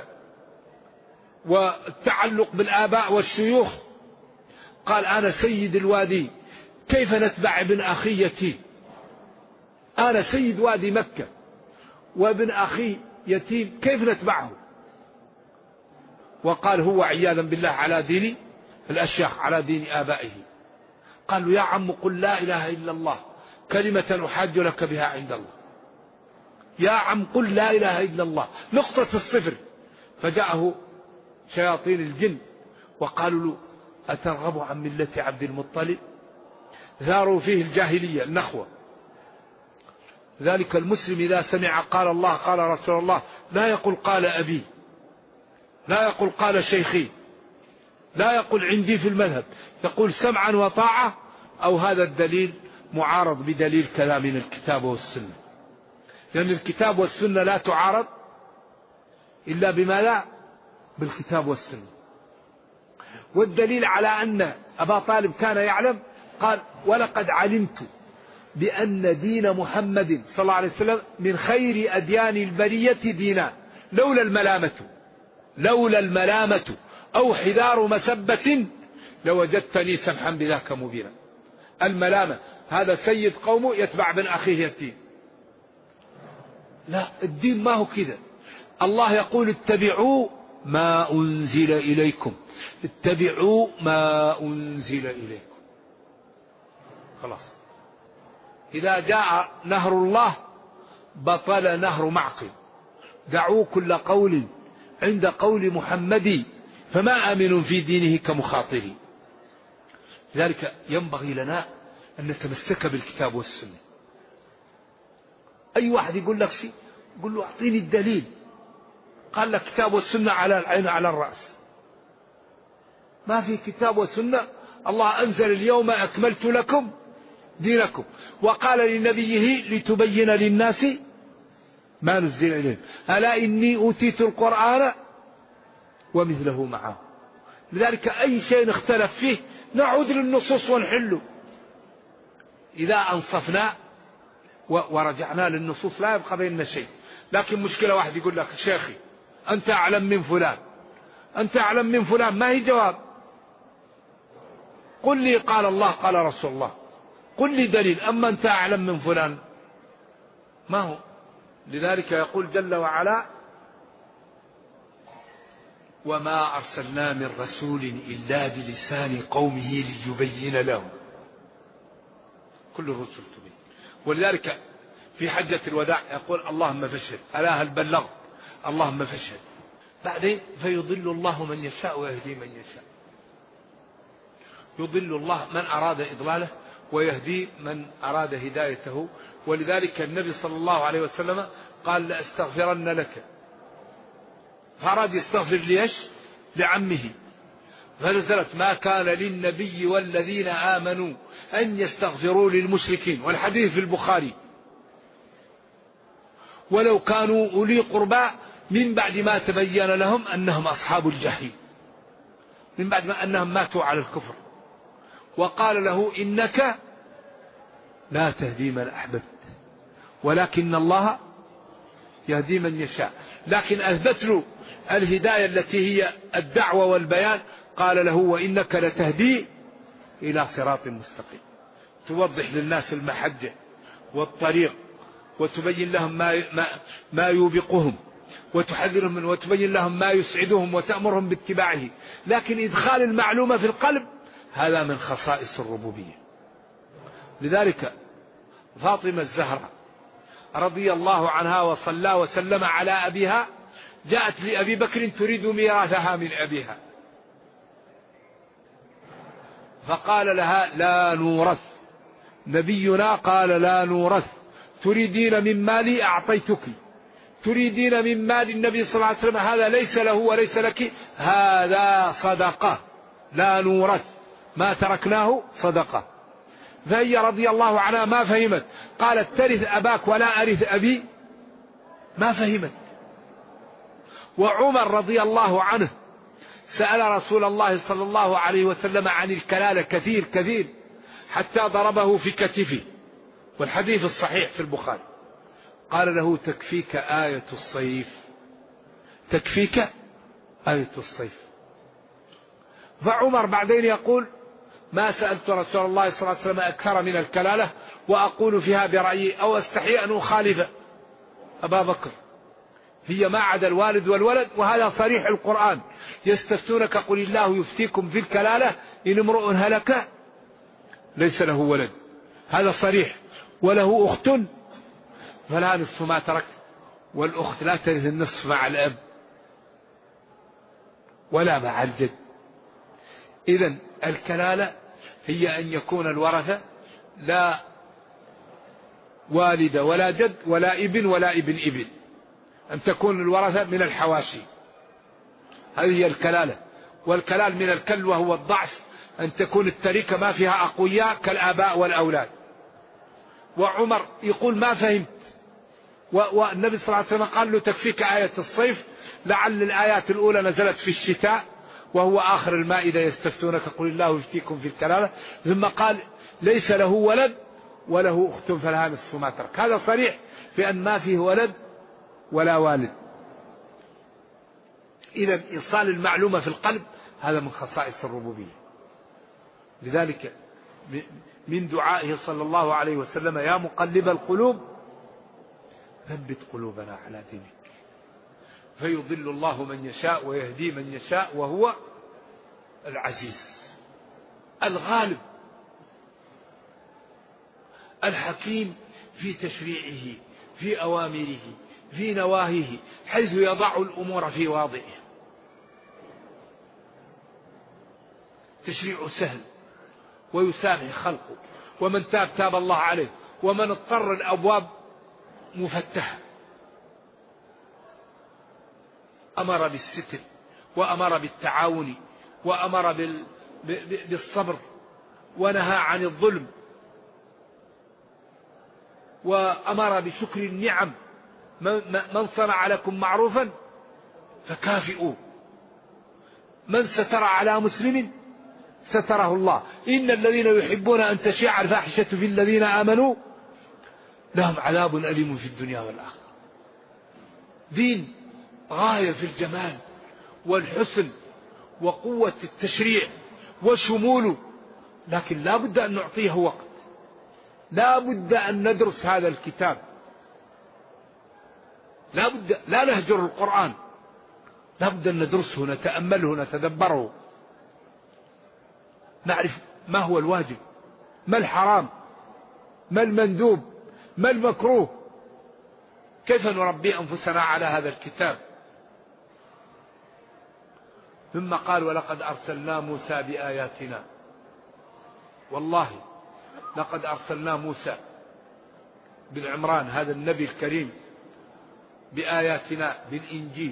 والتعلق بالآباء والشيوخ قال أنا سيد الوادي، كيف نتبع ابن أخي يتيم؟ أنا سيد وادي مكة وابن أخي يتيم، كيف نتبعه؟ وقال هو عياذا بالله على دين الأشياخ، على دين آبائه. قالوا يا عم قل لا إله إلا الله كلمة أحاج لك بها عند الله. يا عم قل لا إله إلا الله، نقطة الصفر. فجاءه شياطين الجن وقالوا له أترغب عن ملة عبد المطلب؟ ثاروا فيه الجاهلية النخوة. ذلك المسلم إذا سمع قال الله قال رسول الله لا يقول قال أبي، لا يقول قال شيخي، لا يقول عندي في المذهب، يقول سمعا وطاعة، أو هذا الدليل معارض بدليل كلام من الكتاب والسنة. لأن الكتاب والسنة لا تعارض إلا بما لا بالكتاب والسنة. والدليل على أن أبا طالب كان يعلم، قال ولقد علمت بأن دين محمد صلى الله عليه وسلم من خير أديان البرية دينا، لولا الملامة أو حذار مسبة لوجدتني سمحا بذاك مبينا. الملامة هذا سيد قومه يتبع بن أخيه يتيم، لا، الدين ما هو كذا. الله يقول اتبعوا ما أنزل إليكم، اتبعوا ما أنزل إليكم. خلاص، إذا جاء نهر الله بطل نهر معقل. دعوا كل قول عند قول محمد، فما آمن في دينه كمخاطره. لذلك ينبغي لنا أن نتمسك بالكتاب والسنة. أي واحد يقول لك شيء قل له أعطيني الدليل. قال لك كتاب والسنة على العين على الرأس. ما في كتاب والسنة. الله أنزل اليوم أكملت لكم دينكم، وقال لنبيه لتبين للناس ما نزل إليهم، ألا إني أوتيت القرآن ومثله معه. لذلك أي شيء اختلف فيه نعود للنصوص ونحله. إذا أنصفنا ورجعنا للنصوص لا يبقى بيننا شيء. لكن مشكلة واحد يقول لك شيخي أنت أعلم من فلان، أنت أعلم من فلان، ما هي جواب. قل لي قال الله قال رسول الله، قل لي دليل. أما أنت أعلم من فلان ما هو. لذلك يقول جل وعلا وما أرسلنا من رسول إلا بلسان قومه ليبين لهم. كل الرسل تبين. ولذلك في حجة الوداع يقول اللهم فاشهد، ألا هل بلغت؟ اللهم فاشهد. بعدين فيضل الله من يشاء ويهدي من يشاء. يضل الله من أراد إضلاله ويهدي من أراد هدايته. ولذلك النبي صلى الله عليه وسلم قال لأستغفرن لك، فأراد يستغفر ليش؟ لعمه، فنزلت ما كان للنبي والذين آمنوا أن يستغفروا للمشركين، والحديث في البخاري، ولو كانوا أولي قربى من بعد ما تبين لهم أنهم أصحاب الجحيم، من بعد ما أنهم ماتوا على الكفر. وقال له إنك لا تهدي من أحببت ولكن الله يهدي من يشاء. لكن أثبت له الهداية التي هي الدعوة والبيان، قال له وإنك لتهدي إلى صراط مستقيم. توضح للناس المحجة والطريق، وتبين لهم ما يوبقهم، وتحذرهم منه، وتبين لهم ما يسعدهم، وتأمرهم باتباعه. لكن إدخال المعلومة في القلب هذا من خصائص الربوبية. لذلك فاطمة الزهراء رضي الله عنها وصلى وسلم على أبيها جاءت لأبي بكر تريد ميراثها من أبيها، فقال لها لا نورث، نبينا قال لا نورث، تريدين من مالي أعطيتك، تريدين من مال النبي صلى الله عليه وسلم هذا ليس له وليس لك، هذا صدقة لا نورث، ما تركناه صدقة. فهي رضي الله عنها ما فهمت، قالت ترث أباك ولا أرث أبي، ما فهمت. وعمر رضي الله عنه سأل رسول الله صلى الله عليه وسلم عن الكلالة كثير حتى ضربه في كتفه، والحديث الصحيح في البخاري. قال له تكفيك آية الصيف، تكفيك آية الصيف. فعمر بعدين يقول ما سألت رسول الله صلى الله عليه وسلم أكثر من الكلالة، وأقول فيها برأيي أو أستحي أن أخالف أبا بكر، هي ما عدا الوالد والولد، وهذا صريح القرآن. يستفتونك قل الله يفتيكم في الكلالة إن امرؤ هلك ليس له ولد، هذا صريح، وله أخت فلا نصف ما ترك، والأخت لا ترث النصف مع الأب ولا مع الجد. إذن الكلالة هي أن يكون الورثة لا والد ولا جد ولا ابن ولا ابن ابن، أن تكون الورثة من الحواشي، هذه هي الكلالة. والكلال من الكل وهو الضعف، أن تكون التركة ما فيها أقوياء كالآباء والأولاد. وعمر يقول ما فهمت، والنبي صلى الله عليه وسلم قال له تكفيك آية الصيف، لعل الآيات الأولى نزلت في الشتاء وهو آخر المائدة يستفتونك قل الله يفتيكم في الكلالة، ثم قال ليس له ولد وله أخت فلها نصف ما ترك، هذا صريح في أن ما فيه ولد ولا والد. إذا إيصال المعلومة في القلب هذا من خصائص الربوبية. لذلك من دعائه صلى الله عليه وسلم يا مقلب القلوب ثبت قلوبنا على دينك. فيضل الله من يشاء ويهدي من يشاء وهو العزيز الغالب الحكيم في تشريعه، في أوامره، في نواهيه، حيث يضع الأمور في واضعها. تشريع سهل ويسامح خلقه، ومن تاب تاب الله عليه، ومن اضطر الأبواب مفتحة. أمر بالستر، وأمر بالتعاون، وأمر بالصبر، ونهى عن الظلم، وأمر بشكر النعم. من صنع لكم معروفا فكافئوه، من ستر على مسلم ستره الله. إن الذين يحبون أن تشيع الفاحشة في الذين آمنوا لهم عذاب أليم في الدنيا والآخرة. دين غاية في الجمال والحسن وقوة التشريع وشموله، لكن لا بد أن نعطيه وقت، لا بد أن ندرس هذا الكتاب، لا بد لا نهجر القرآن، لا بد أن ندرسه، نتأمله، نتدبره، نعرف ما هو الواجب، ما الحرام، ما المندوب، ما المكروه، كيف نربي أنفسنا على هذا الكتاب. ثم قال ولقد أرسلنا موسى بآياتنا، والله لقد أرسلنا موسى بن عمران هذا النبي الكريم بآياتنا بالإنجيل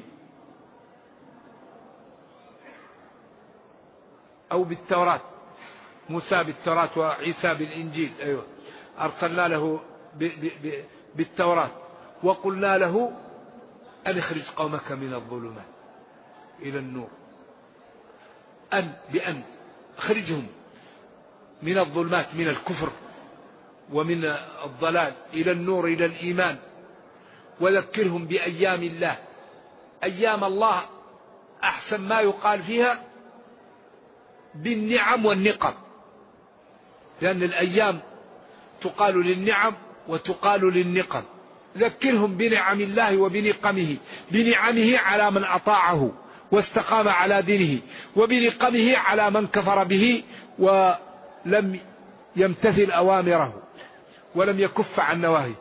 أو بالتوراة، موسى بالتوراة وعيسى بالإنجيل، أيوة أرسلنا له بالتوراة وقلنا له أن اخرج قومك من الظلمات إلى النور، بأن اخرجهم من الظلمات، من الكفر ومن الضلال إلى النور، إلى الإيمان، وذكرهم بأيام الله. أيام الله أحسن ما يقال فيها بالنعم والنقم، لأن الأيام تقال للنعم وتقال للنقم. ذكرهم بنعم الله وبنقمه، بنعمه على من أطاعه واستقام على دينه، وبنقمه على من كفر به ولم يمتثل أوامره ولم يكف عن نواهيه.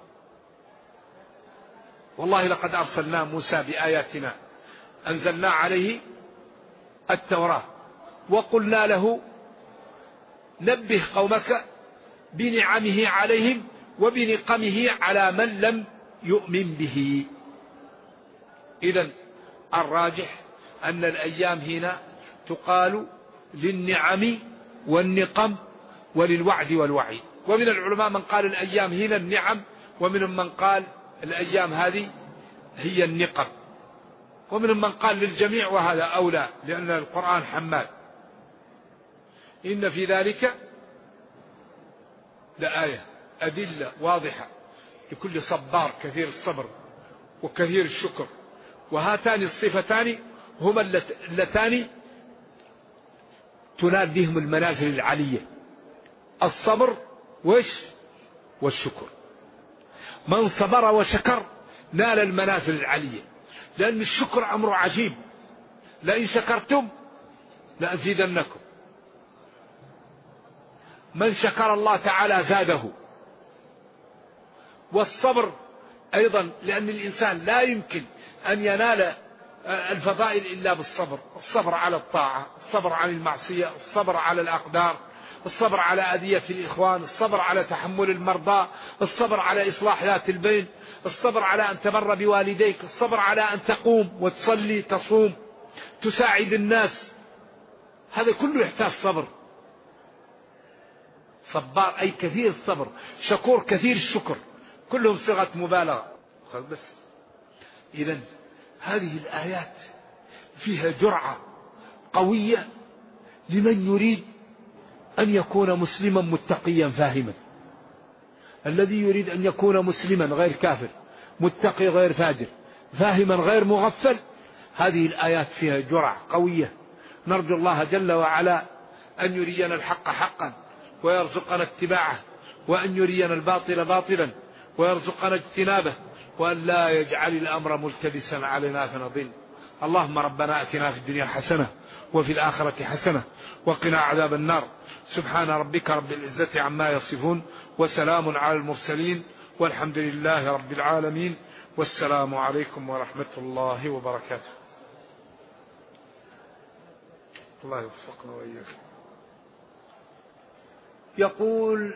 والله لقد أرسلنا موسى بآياتنا، أنزلنا عليه التوراة وقلنا له نبه قومك بنعمه عليهم وبنقمه على من لم يؤمن به. إذن الراجح أن الأيام هنا تقال للنعم والنقم وللوعد والوعيد. ومن العلماء من قال الأيام هنا النعم، ومنهم من قال الأيام هذه هي النقم، ومنهم من قال للجميع، وهذا أولى لأن القرآن حمال. إن في ذلك لآية، أدلة واضحة لكل صبار كثير الصبر وكثير الشكر. وهاتان الصفتان هما اللتان تنال بهم المنازل العالية، الصبر والشكر. من صبر وشكر نال المنازل العالية، لأن الشكر أمر عجيب، لئن شكرتم لأزيدنكم. من شكر الله تعالى زاده. والصبر أيضا لأن الإنسان لا يمكن أن ينال الفضائل إلا بالصبر، الصبر على الطاعة، الصبر عن المعصية، الصبر على الأقدار، الصبر على أذية الإخوان، الصبر على تحمل المرضى، الصبر على إصلاح ذات البين، الصبر على أن تبر بوالديك، الصبر على أن تقوم وتصلي تصوم تساعد الناس، هذا كله يحتاج صبر. صبار أي كثير الصبر، شكور كثير الشكر، كلهم صيغة مبالغة بس. إذن هذه الآيات فيها جرعة قوية لمن يريد أن يكون مسلما متقيا فاهما. الذي يريد أن يكون مسلما غير كافر، متقي غير فاجر، فاهما غير مغفل، هذه الآيات فيها جرعة قوية. نرجو الله جل وعلا أن يرينا الحق حقا ويرزقنا اتباعه، وأن يرينا الباطل باطلا ويرزقنا اجتنابه، وأن لا يجعل الأمر ملتبسا علينا فنضل. اللهم ربنا أتنا في الدنيا حسنة وفي الآخرة حسنة وقنا عذاب النار. سبحان ربك رب العزة عما يصفون، وسلام على المرسلين، والحمد لله رب العالمين، والسلام عليكم ورحمة الله وبركاته. الله يوفقنا وإياكم. يقول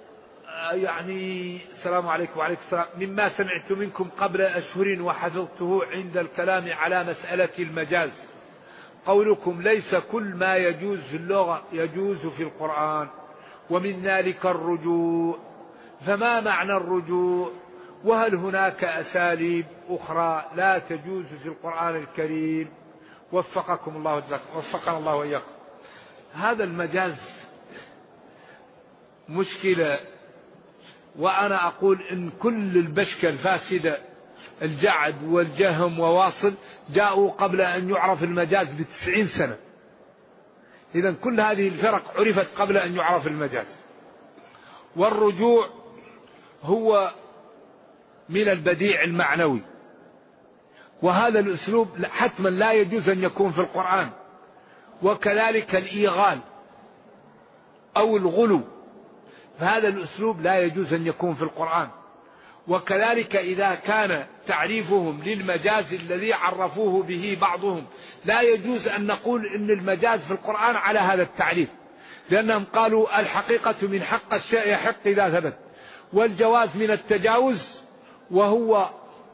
السلام عليكم وعليكم السلام. مما سمعت منكم قبل أشهر وحفظته عند الكلام على مسألة المجاز قولكم ليس كل ما يجوز في اللغة يجوز في القرآن، ومن ذلك الرجوع، فما معنى الرجوع؟ وهل هناك أساليب أخرى لا تجوز في القرآن الكريم؟ وفقكم الله وجزاكم، وفقنا الله وإياكم. هذا المجاز مشكلة وأنا أقول إن كل البشكة الفاسدة الجعد والجهم وواصل جاءوا قبل أن يعرف المجاز ب90 سنة. إذن كل هذه الفرق عرفت قبل أن يعرف المجاز. والرجوع هو من البديع المعنوي، وهذا الأسلوب حتما لا يجوز أن يكون في القرآن. وكذلك الإيغال أو الغلو، فهذا الأسلوب لا يجوز أن يكون في القرآن. وكذلك إذا كان تعريفهم للمجاز الذي عرفوه به بعضهم، لا يجوز أن نقول إن المجاز في القرآن على هذا التعريف، لأنهم قالوا الحقيقة من حق الشيء يحق إذا ثبت، والجواز من التجاوز وهو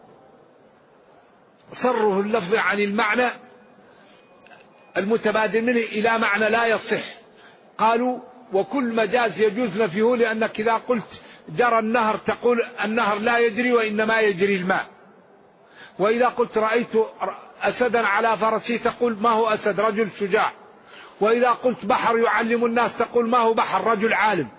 صره اللفظ عن المعنى المتبادل منه إلى معنى لا يصح. قالوا وكل مجاز يجوز نفيه، لأنك إذا قلت جرى النهر تقول النهر لا يجري وإنما يجري الماء، وإذا قلت رأيت أسدا على فرسه تقول ما هو أسد، رجل شجاع، وإذا قلت بحر يعلم الناس تقول ما هو بحر، رجل عالم.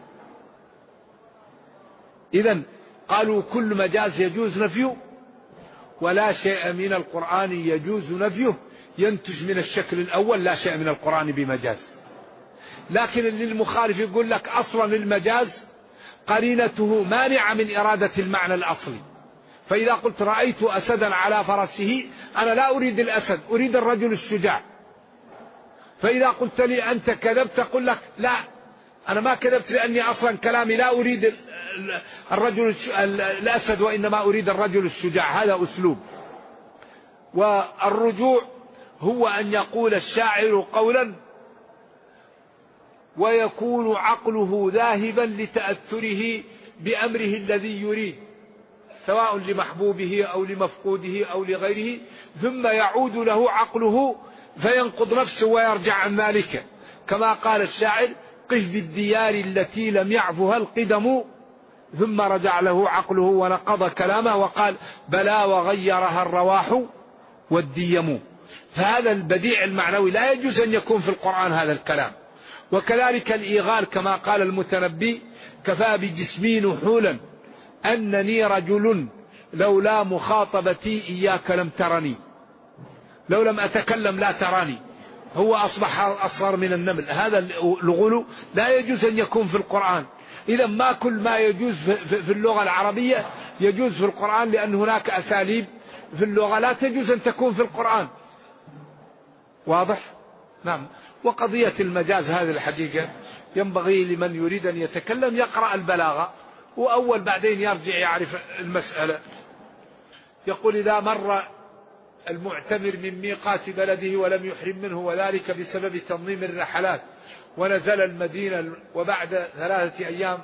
إذن قالوا كل مجاز يجوز نفيه، ولا شيء من القرآن يجوز نفيه ينتج من الشكل الأول لا شيء من القرآن بمجاز. لكن للمخالف يقول لك أصلا المجاز قرينته مانعة من إرادة المعنى الأصلي، فإذا قلت رأيت أسدا على فرسه أنا لا أريد الأسد، أريد الرجل الشجاع. فإذا قلت لي أنت كذبت أقول لك لا، أنا ما كذبت، لأني أصلا كلامي لا أريد الرجل الأسد وإنما أريد الرجل الشجاع. هذا أسلوب. والرجوع هو أن يقول الشاعر قولا ويكون عقله ذاهبا لتأثره بأمره الذي يريد، سواء لمحبوبه أو لمفقوده أو لغيره، ثم يعود له عقله فينقض نفسه ويرجع عن ذلك، كما قال الشاعر قف بالديار التي لم يعفها القدم، ثم رجع له عقله ونقض كلامه وقال بلى وغيرها الرواح والديم. فهذا البديع المعنوي لا يجوز أن يكون في القرآن هذا الكلام. وكذلك الإيغال كما قال المتنبي كفى بجسمي نحولا أنني رجل لولا مخاطبتي إياك لم ترني، لو لم أتكلم لا تراني. هو أصبح أصغر من النمل. هذا الغلو لا يجوز أن يكون في القرآن. إذا ما كل ما يجوز في اللغة العربية يجوز في القرآن، لأن هناك أساليب في اللغة لا تجوز أن تكون في القرآن. واضح؟ نعم. وقضية المجاز هذه الحقيقة ينبغي لمن يريد أن يتكلم يقرأ البلاغة وأول بعدين يرجع يعرف المسألة. يقول إذا مر المعتمر من ميقات بلده ولم يحرم منه، وذلك بسبب تنظيم الرحلات، ونزل المدينة وبعد 3 أيام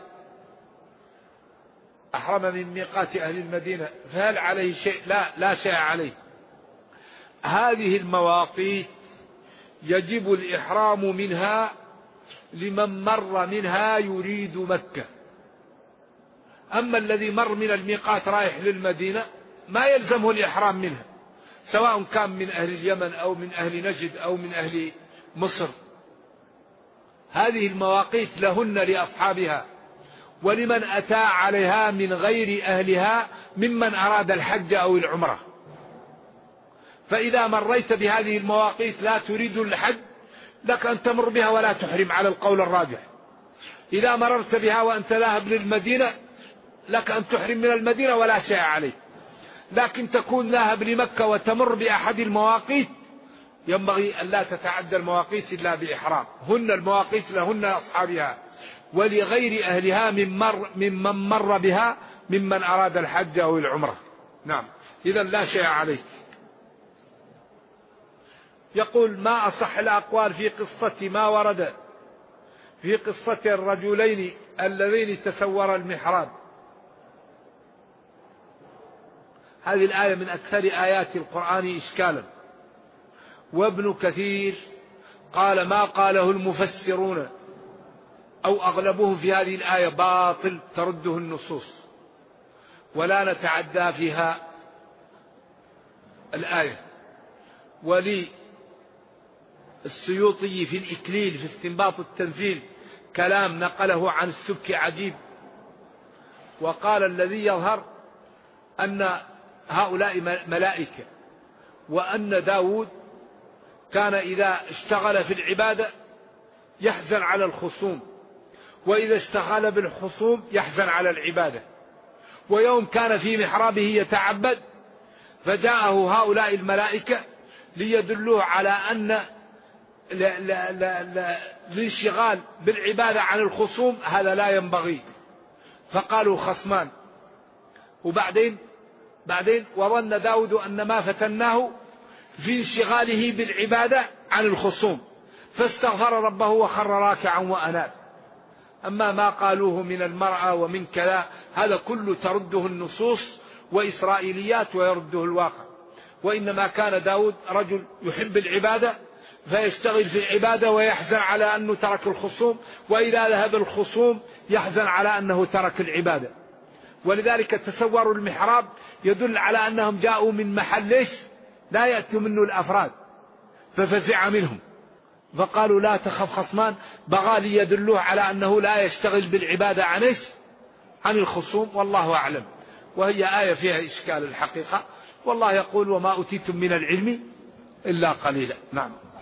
أحرم من ميقات أهل المدينة، فهل عليه شيء؟ لا شيء عليه. هذه المواقيت يجب الإحرام منها لمن مر منها يريد مكة. أما الذي مر من الميقات رايح للمدينة ما يلزمه الإحرام منها، سواء كان من أهل اليمن أو من أهل نجد أو من أهل مصر. هذه المواقيت لهن لأصحابها، ولمن أتى عليها من غير أهلها ممن أراد الحج أو العمرة. فإذا مريت بهذه المواقيت لا تريد الحج لك أن تمر بها ولا تحرم على القول الراجح. إذا مررت بها وأنت ذاهب للمدينة لك أن تحرم من المدينة ولا شيء عليك. لكن تكون ذاهب لمكة وتمر بأحد المواقيت ينبغي أن لا تتعدى المواقيت إلا بإحرام. هن المواقيت لهن أصحابها ولغير أهلها ممن مر بها ممن أراد الحج أو العمرة. نعم. إذا لا شيء عليك. يقول ما أصح الأقوال في قصة ما ورد في قصة الرجلين اللذين تسورا المحراب. هذه الآية من أكثر آيات القرآن إشكالا. وابن كثير قال ما قاله المفسرون أو أغلبهم في هذه الآية باطل ترده النصوص، ولا نتعدى فيها الآية. ولي السيوطي في الإكليل في استنباط التنزيل كلام نقله عن السبكي عجيب، وقال الذي يظهر أن هؤلاء ملائكة، وأن داود كان إذا اشتغل في العبادة يحزن على الخصوم، وإذا اشتغل بالخصوم يحزن على العبادة. ويوم كان في محرابه يتعبد فجاءه هؤلاء الملائكة ليدلوه على أن الانشغال بالعبادة عن الخصوم هذا لا ينبغي. فقالوا خصمان. وبعدين وظن داود أن ما فتناه في انشغاله بالعبادة عن الخصوم، فاستغفر ربه وخر راكعا وأناب. أما ما قالوه من المرأة ومن كذا هذا كله ترده النصوص وإسرائيليات ويرده الواقع. وإنما كان داود رجل يحب العبادة فيشتغل في العبادة ويحزن على أنه ترك الخصوم، وإذا ذهب الخصوم يحزن على أنه ترك العبادة. ولذلك تصوروا المحراب يدل على أنهم جاءوا من محل لا يأتوا منه الأفراد، ففزع منهم فقالوا لا تخف خصمان، بغى ليدلوه على أنه لا يشتغل بالعبادة عن الخصوم. والله أعلم. وهي آية فيها إشكال الحقيقة. والله يقول وما أوتيتم من العلم إلا قليلا. نعم.